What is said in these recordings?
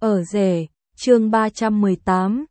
Ở rể, chương 318,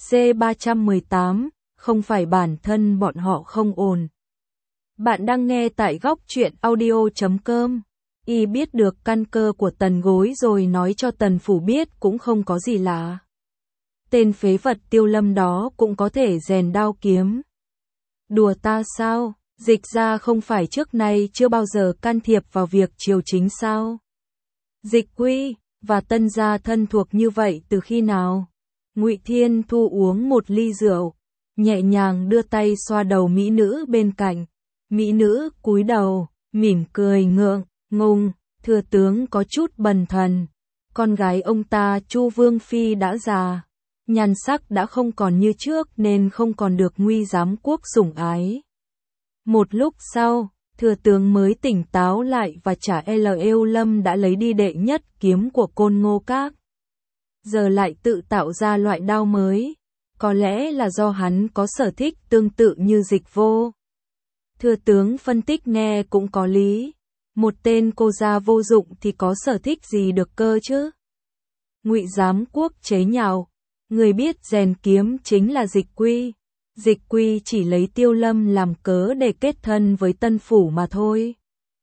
C318, không phải bản thân bọn họ không ổn. Bạn đang nghe tại góc truyện audio.com. Y biết được căn cơ của Tần Gối rồi nói cho Tần Phủ biết cũng không có gì lạ. Tên phế vật Tiêu Lâm đó cũng có thể rèn đao kiếm. Đùa ta sao? Dịch ra không phải trước nay chưa bao giờ can thiệp vào việc triều chính sao? Dịch Quy và Tân gia thân thuộc như vậy từ khi nào? Ngụy Thiên Thu uống một ly rượu, nhẹ nhàng đưa tay xoa đầu mỹ nữ bên cạnh. Mỹ nữ cúi đầu, mỉm cười ngượng ngùng, thừa tướng có chút bần thần. Con gái ông ta Chu Vương Phi đã già, nhan sắc đã không còn như trước nên không còn được Nguy giám quốc sủng ái. Một lúc sau, thừa tướng mới tỉnh táo lại và trả Yêu Lâm đã lấy đi đệ nhất kiếm của Côn Ngô Các. Giờ lại tự tạo ra loại đao mới, có lẽ là do hắn có sở thích tương tự như Dịch Vô. Thừa tướng phân tích nghe cũng có lý, một tên cô gia vô dụng thì có sở thích gì được cơ chứ? Ngụy giám quốc chế nhạo, người biết rèn kiếm chính là Dịch Quy. Dịch Quy chỉ lấy Tiêu Lâm làm cớ để kết thân với Tân Phủ mà thôi.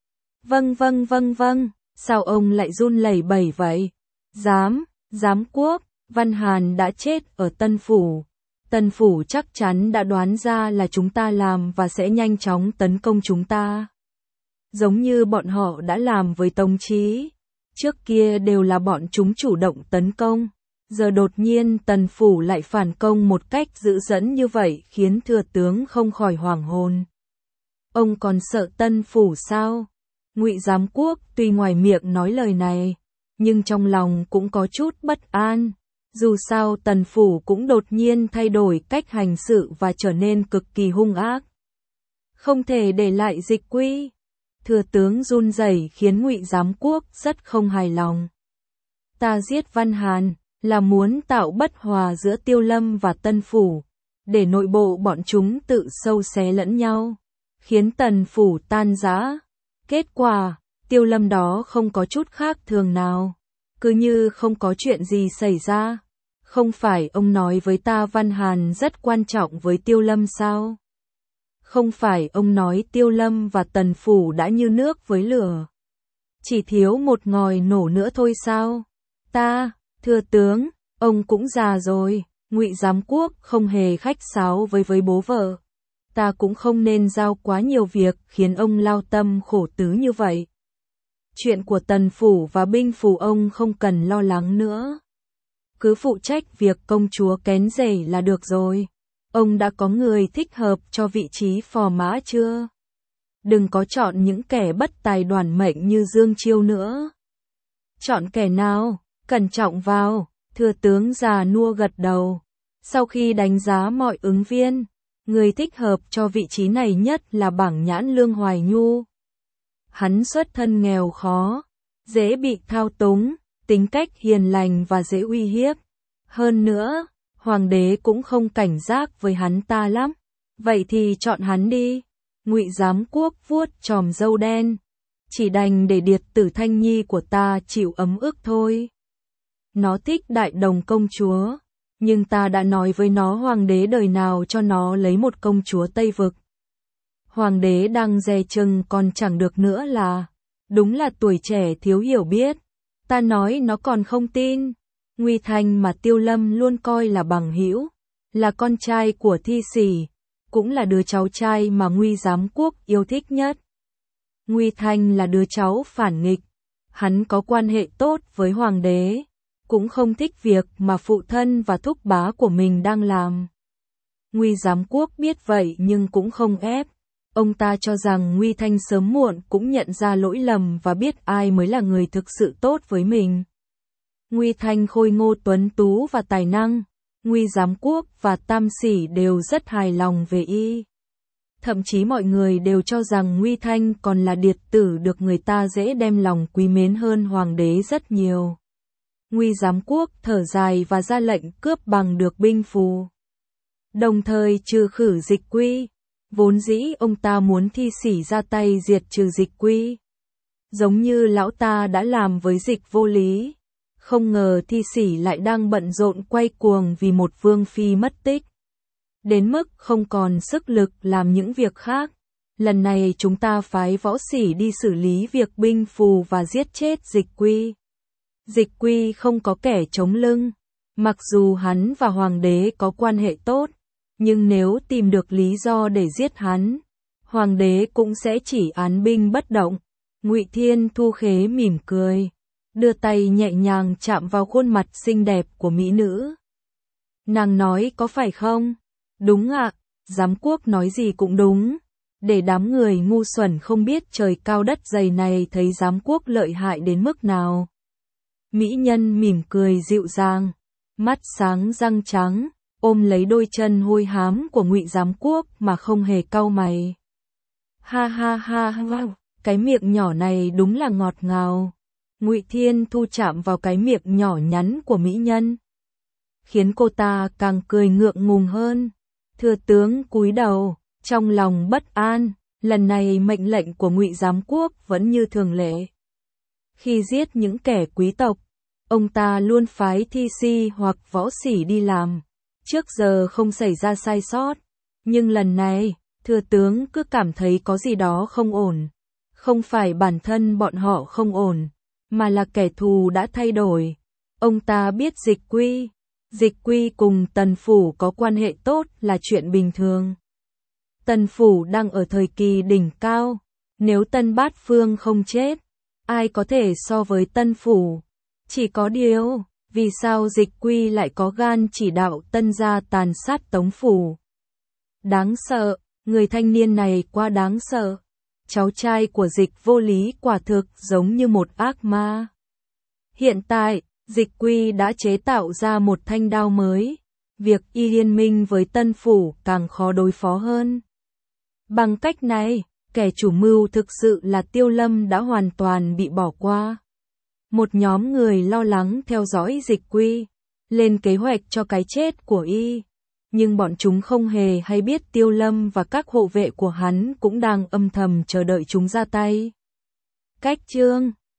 Vâng, sao ông lại run lẩy bẩy vậy? Giám quốc, Văn Hàn đã chết ở Tân Phủ. Tân Phủ chắc chắn đã đoán ra là chúng ta làm và sẽ nhanh chóng tấn công chúng ta. Giống như bọn họ đã làm với Tống Chí. Trước kia đều là bọn chúng chủ động tấn công. Giờ đột nhiên Tần Phủ lại phản công một cách dữ dẫn như vậy khiến thừa tướng không khỏi hoảng hồn. Ông còn sợ Tân Phủ sao? Ngụy giám quốc tuy ngoài miệng nói lời này, nhưng trong lòng cũng có chút bất an. Dù sao Tần Phủ cũng đột nhiên thay đổi cách hành sự và trở nên cực kỳ hung ác. Không thể để lại Dịch Quy. Thừa tướng run rẩy khiến Ngụy giám quốc rất không hài lòng. Ta giết Văn Hàn là muốn tạo bất hòa giữa Tiêu Lâm và Tân Phủ, để nội bộ bọn chúng tự sâu xé lẫn nhau, khiến Tần Phủ tan rã. Kết quả, Tiêu Lâm đó không có chút khác thường nào, cứ như không có chuyện gì xảy ra. Không phải ông nói với ta Văn Hàn rất quan trọng với Tiêu Lâm sao? Không phải ông nói Tiêu Lâm và Tần Phủ đã như nước với lửa, chỉ thiếu một ngòi nổ nữa thôi sao? Thưa tướng, ông cũng già rồi. Ngụy giám quốc không hề khách sáo với bố vợ. Ta cũng không nên giao quá nhiều việc khiến ông lao tâm khổ tứ như vậy. Chuyện của Tần Phủ và binh phủ ông không cần lo lắng nữa. Cứ phụ trách việc công chúa kén rể là được rồi. Ông đã có người thích hợp cho vị trí phò mã chưa? Đừng có chọn những kẻ bất tài đoản mệnh như Dương Chiêu nữa. Chọn kẻ nào? Cẩn trọng vào. Thừa tướng già nua gật đầu. Sau khi đánh giá mọi ứng viên, người thích hợp cho vị trí này nhất là Bảng Nhãn Lương Hoài Nhu. Hắn xuất thân nghèo khó, dễ bị thao túng, tính cách hiền lành và dễ uy hiếp. Hơn nữa, hoàng đế cũng không cảnh giác với hắn ta lắm. Vậy thì chọn hắn đi. Ngụy giám quốc vuốt chòm râu đen. Chỉ đành để Điệt Tử Thanh Nhi của ta chịu ấm ức thôi. Nó thích Đại Đồng công chúa, nhưng ta đã nói với nó hoàng đế đời nào cho nó lấy một công chúa Tây Vực. Hoàng đế đang dè chừng còn chẳng được nữa là. Đúng là tuổi trẻ thiếu hiểu biết. Ta nói nó còn không tin. Nguy Thanh mà Tiêu Lâm luôn coi là bằng hữu, là con trai của Thi Sỉ, cũng là đứa cháu trai mà Nguy giám quốc yêu thích nhất. Nguy Thanh là đứa cháu phản nghịch, hắn có quan hệ tốt với hoàng đế, cũng không thích việc mà phụ thân và thúc bá của mình đang làm. Nguy giám quốc biết vậy nhưng cũng không ép. Ông ta cho rằng Nguy Thanh sớm muộn cũng nhận ra lỗi lầm và biết ai mới là người thực sự tốt với mình. Nguy Thanh khôi ngô tuấn tú và tài năng, Nguy giám quốc và Tam Sỉ đều rất hài lòng về y. Thậm chí mọi người đều cho rằng Nguy Thanh còn là điệt tử được người ta dễ đem lòng quý mến hơn hoàng đế rất nhiều. Nguy giám quốc thở dài và ra lệnh cướp bằng được binh phù, đồng thời trừ khử Dịch Quy. Vốn dĩ ông ta muốn Thi Sỉ ra tay diệt trừ Dịch Quy, giống như lão ta đã làm với Dịch Vô Lý. Không ngờ Thi Sỉ lại đang bận rộn quay cuồng vì một vương phi mất tích. Đến mức không còn sức lực làm những việc khác. Lần này chúng ta phái Võ Sỉ đi xử lý việc binh phù và giết chết Dịch Quy. Dịch Quy không có kẻ chống lưng. Mặc dù hắn và hoàng đế có quan hệ tốt, nhưng nếu tìm được lý do để giết hắn, hoàng đế cũng sẽ chỉ án binh bất động. Ngụy Thiên Thu khế mỉm cười, đưa tay nhẹ nhàng chạm vào khuôn mặt xinh đẹp của mỹ nữ. Nàng nói có phải không? Đúng ạ, giám quốc nói gì cũng đúng. Để đám người ngu xuẩn không biết trời cao đất dày này thấy giám quốc lợi hại đến mức nào. Mỹ nhân mỉm cười dịu dàng, mắt sáng răng trắng, ôm lấy đôi chân hôi hám của Ngụy giám quốc mà không hề cau mày. Ha ha ha ha, cái miệng nhỏ này đúng là ngọt ngào. Ngụy Thiên Thu chạm vào cái miệng nhỏ nhắn của mỹ nhân, khiến cô ta càng cười ngượng ngùng hơn. Thừa tướng cúi đầu, trong lòng bất an, lần này mệnh lệnh của Ngụy giám quốc vẫn như thường lệ. Khi giết những kẻ quý tộc, ông ta luôn phái Thi Si hoặc Võ Sỉ đi làm, trước giờ không xảy ra sai sót. Nhưng lần này, thừa tướng cứ cảm thấy có gì đó không ổn. Không phải bản thân bọn họ không ổn, mà là kẻ thù đã thay đổi. Ông ta biết Dịch Quy cùng Tần Phủ có quan hệ tốt là chuyện bình thường. Tần Phủ đang ở thời kỳ đỉnh cao, nếu Tân Bát Phương không chết, ai có thể so với Tân Phủ? Chỉ có điều, vì sao Dịch Quy lại có gan chỉ đạo Tân gia tàn sát Tống Phủ? Đáng sợ, người thanh niên này quá đáng sợ. Cháu trai của Dịch Vô Lý quả thực giống như một ác ma. Hiện tại, Dịch Quy đã chế tạo ra một thanh đao mới. Việc y liên minh với Tân Phủ càng khó đối phó hơn. Bằng cách này, kẻ chủ mưu thực sự là Tiêu Lâm đã hoàn toàn bị bỏ qua. Một nhóm người lo lắng theo dõi Dịch Quy, lên kế hoạch cho cái chết của y. Nhưng bọn chúng không hề hay biết Tiêu Lâm và các hộ vệ của hắn cũng đang âm thầm chờ đợi chúng ra tay. Cách chương